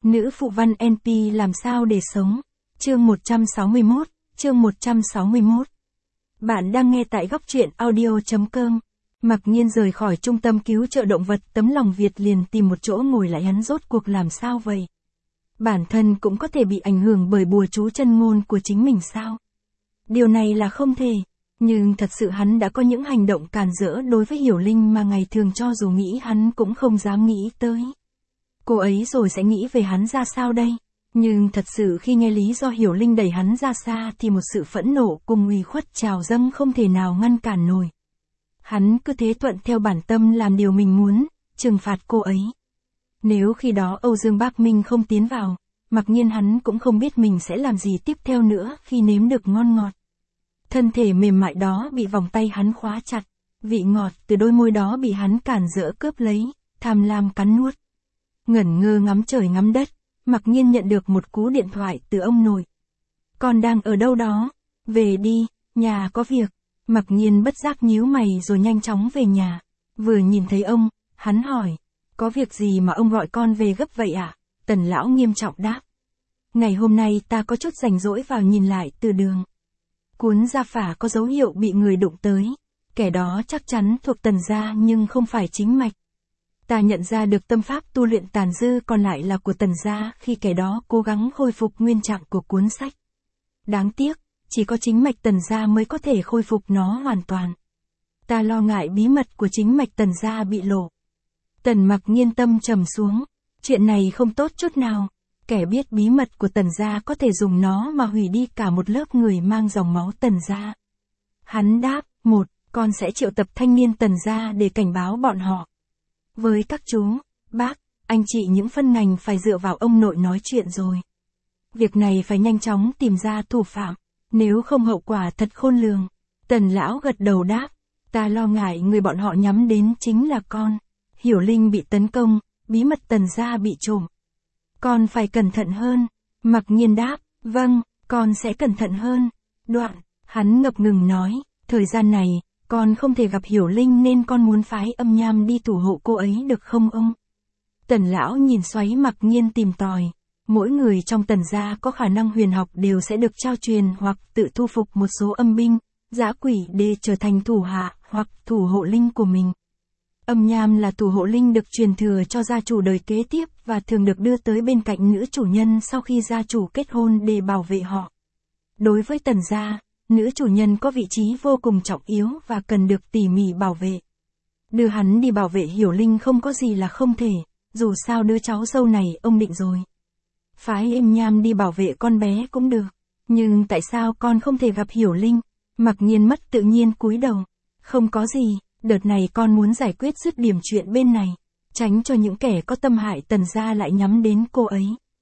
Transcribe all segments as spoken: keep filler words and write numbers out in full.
Nữ phụ văn en pê làm sao để sống? Chương một trăm sáu mươi mốt, chương một trăm sáu mươi mốt. Bạn đang nghe tại góc truyện audio chấm com. Mặc Nhiên rời khỏi trung tâm cứu trợ động vật tấm lòng Việt liền tìm một chỗ ngồi lại, hắn rốt cuộc làm sao vậy? Bản thân cũng có thể bị ảnh hưởng bởi bùa chú chân ngôn của chính mình sao? Điều này là không thể, nhưng thật sự hắn đã có những hành động càn rỡ đối với Hiểu Linh mà ngày thường cho dù nghĩ hắn cũng không dám nghĩ tới. Cô ấy rồi sẽ nghĩ về hắn ra sao đây? Nhưng thật sự khi nghe lý do Hiểu Linh đẩy hắn ra xa thì một sự phẫn nộ cùng ủy khuất trào dâng không thể nào ngăn cản nổi. Hắn cứ thế thuận theo bản tâm làm điều mình muốn, trừng phạt cô ấy. Nếu khi đó Âu Dương Bác Minh không tiến vào, mặc nhiên hắn cũng không biết mình sẽ làm gì tiếp theo nữa khi nếm được ngon ngọt. Thân thể mềm mại đó bị vòng tay hắn khóa chặt, vị ngọt từ đôi môi đó bị hắn cản rỡ cướp lấy, tham lam cắn nuốt. Ngẩn ngơ ngắm trời ngắm đất, mặc nhiên nhận được một cú điện thoại từ ông nội. Con đang ở đâu đó? Về đi, nhà có việc. Mặc nhiên bất giác nhíu mày rồi nhanh chóng về nhà. Vừa nhìn thấy ông, hắn hỏi, có việc gì mà ông gọi con về gấp vậy ạ? À? Tần lão nghiêm trọng đáp. Ngày hôm nay ta có chút rảnh rỗi vào nhìn lại từ đường. Cuốn gia phả có dấu hiệu bị người đụng tới. Kẻ đó chắc chắn thuộc Tần gia nhưng không phải chính mạch. Ta nhận ra được tâm pháp tu luyện tàn dư còn lại là của Tần gia khi kẻ đó cố gắng khôi phục nguyên trạng của cuốn sách. Đáng tiếc, chỉ có chính mạch Tần gia mới có thể khôi phục nó hoàn toàn. Ta lo ngại bí mật của chính mạch Tần gia bị lộ. Tần Mặc Nhiên tâm trầm xuống, chuyện này không tốt chút nào. Kẻ biết bí mật của Tần gia có thể dùng nó mà hủy đi cả một lớp người mang dòng máu Tần gia. Hắn đáp, một, con sẽ triệu tập thanh niên Tần gia để cảnh báo bọn họ. Với các chú, bác, anh chị những phân ngành phải dựa vào ông nội nói chuyện rồi. Việc này phải nhanh chóng tìm ra thủ phạm, nếu không hậu quả thật khôn lường. Tần lão gật đầu đáp, ta lo ngại người bọn họ nhắm đến chính là con. Hiểu Linh bị tấn công, bí mật Tần gia bị trộm. Con phải cẩn thận hơn. Mặc Nhiên đáp, vâng, con sẽ cẩn thận hơn. Đoạn, hắn ngập ngừng nói, thời gian này, con không thể gặp Hiểu Linh nên con muốn phái âm nham đi thủ hộ cô ấy được không ông? Tần lão nhìn xoáy Mặc Nhiên tìm tòi. Mỗi người trong Tần gia có khả năng huyền học đều sẽ được trao truyền hoặc tự thu phục một số âm binh, dã quỷ để trở thành thủ hạ hoặc thủ hộ linh của mình. Âm nham là thủ hộ linh được truyền thừa cho gia chủ đời kế tiếp và thường được đưa tới bên cạnh nữ chủ nhân sau khi gia chủ kết hôn để bảo vệ họ. Đối với Tần gia, nữ chủ nhân có vị trí vô cùng trọng yếu và cần được tỉ mỉ bảo vệ. Đưa hắn đi bảo vệ Hiểu Linh không có gì là không thể, dù sao đứa cháu dâu này ông định rồi. Phái âm nham đi bảo vệ con bé cũng được, nhưng tại sao con không thể gặp Hiểu Linh? Mặc Nhiên mất tự nhiên cúi đầu. Không có gì, đợt này con muốn giải quyết dứt điểm chuyện bên này, tránh cho những kẻ có tâm hại Tần gia lại nhắm đến cô ấy.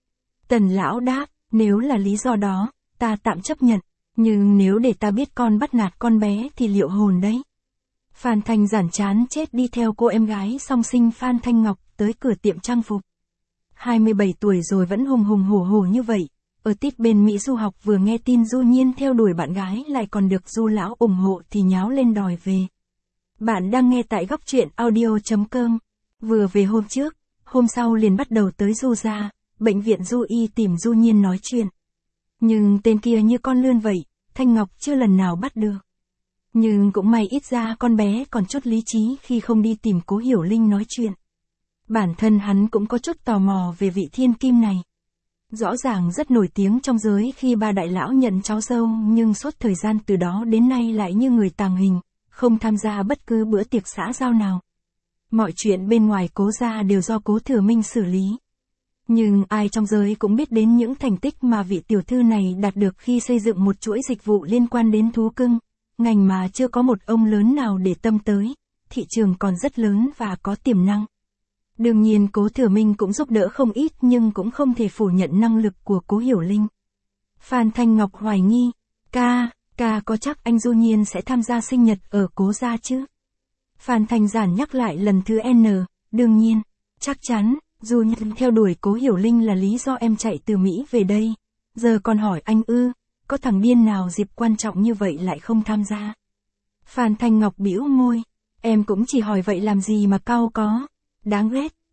Tần lão đáp, nếu là lý do đó, ta tạm chấp nhận, nhưng nếu để ta biết con bắt nạt con bé thì liệu hồn đấy. Phan Thanh Giản chán chết đi theo cô em gái song sinh Phan Thanh Ngọc tới cửa tiệm trang phục. hai mươi bảy tuổi rồi vẫn hùng hùng hổ hổ như vậy, ở tít bên Mỹ du học vừa nghe tin Du Nhiên theo đuổi bạn gái lại còn được Du lão ủng hộ thì nháo lên đòi về. Bạn đang nghe tại góc truyện audio chấm com. Vừa về hôm trước, hôm sau liền bắt đầu tới Du gia, bệnh viện Du y tìm Du Nhiên nói chuyện. Nhưng tên kia như con lươn vậy, Thanh Ngọc chưa lần nào bắt được. Nhưng cũng may ít ra con bé còn chút lý trí khi không đi tìm Cố Hiểu Linh nói chuyện. Bản thân hắn cũng có chút tò mò về vị thiên kim này. Rõ ràng rất nổi tiếng trong giới khi ba đại lão nhận cháu dâu nhưng suốt thời gian từ đó đến nay lại như người tàng hình, không tham gia bất cứ bữa tiệc xã giao nào. Mọi chuyện bên ngoài Cố gia đều do Cố Thừa Minh xử lý. Nhưng ai trong giới cũng biết đến những thành tích mà vị tiểu thư này đạt được khi xây dựng một chuỗi dịch vụ liên quan đến thú cưng, ngành mà chưa có một ông lớn nào để tâm tới, thị trường còn rất lớn và có tiềm năng. Đương nhiên Cố Thừa Minh cũng giúp đỡ không ít nhưng cũng không thể phủ nhận năng lực của Cố Hiểu Linh. Phan Thanh Ngọc hoài nghi, ca, ca có chắc anh Du Nhiên sẽ tham gia sinh nhật ở Cố gia chứ? Phan Thanh Giản nhắc lại lần thứ N, đương nhiên, chắc chắn, Du Nhiên theo đuổi Cố Hiểu Linh là lý do em chạy từ Mỹ về đây. Giờ còn hỏi anh ư, có thằng điên nào dịp quan trọng như vậy lại không tham gia? Phan Thanh Ngọc bĩu môi, em cũng chỉ hỏi vậy làm gì mà cau có. Đáng ghét,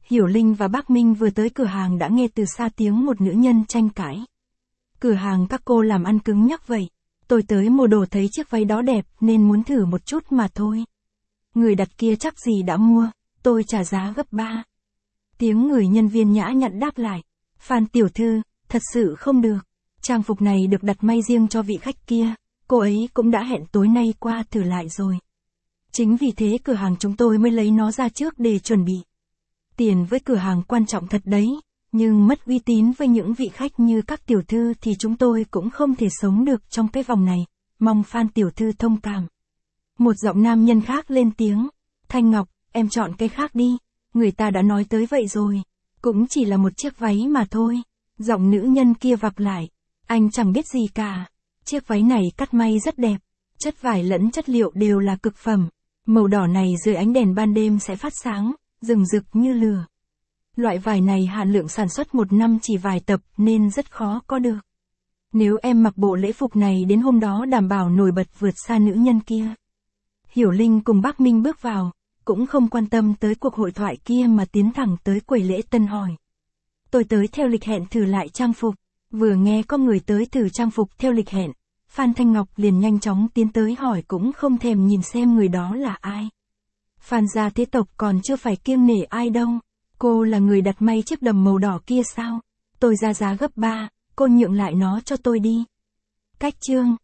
Hiểu Linh và bác Minh vừa tới cửa hàng đã nghe từ xa tiếng một nữ nhân tranh cãi. Cửa hàng các cô làm ăn cứng nhắc vậy. Tôi tới mua đồ thấy chiếc váy đó đẹp nên muốn thử một chút mà thôi. Người đặt kia chắc gì đã mua, tôi trả giá gấp ba. Tiếng người nhân viên nhã nhặn đáp lại. Phan tiểu thư, thật sự không được. Trang phục này được đặt may riêng cho vị khách kia, cô ấy cũng đã hẹn tối nay qua thử lại rồi. Chính vì thế cửa hàng chúng tôi mới lấy nó ra trước để chuẩn bị. Tiền với cửa hàng quan trọng thật đấy, nhưng mất uy tín với những vị khách như các tiểu thư thì chúng tôi cũng không thể sống được trong cái vòng này, mong Phan tiểu thư thông cảm. Một giọng nam nhân khác lên tiếng. Thanh Ngọc, em chọn cái khác đi, người ta đã nói tới vậy rồi. Cũng chỉ là một chiếc váy mà thôi. Giọng nữ nhân kia vặc lại. Anh chẳng biết gì cả. Chiếc váy này cắt may rất đẹp. Chất vải lẫn chất liệu đều là cực phẩm. Màu đỏ này dưới ánh đèn ban đêm sẽ phát sáng, rừng rực như lửa. Loại vải này hạn lượng sản xuất một năm chỉ vài tập nên rất khó có được. Nếu em mặc bộ lễ phục này đến hôm đó đảm bảo nổi bật vượt xa nữ nhân kia. Hiểu Linh cùng bác Minh bước vào, cũng không quan tâm tới cuộc hội thoại kia mà tiến thẳng tới quầy lễ tân hỏi. Tôi tới theo lịch hẹn thử lại trang phục. Vừa nghe có người tới thử trang phục theo lịch hẹn, Phan Thanh Ngọc liền nhanh chóng tiến tới hỏi cũng không thèm nhìn xem người đó là ai. Phan gia thế tộc còn chưa phải kiêng nể ai đâu. Cô là người đặt may chiếc đầm màu đỏ kia sao? Tôi ra giá gấp ba, cô nhượng lại nó cho tôi đi. Cách chương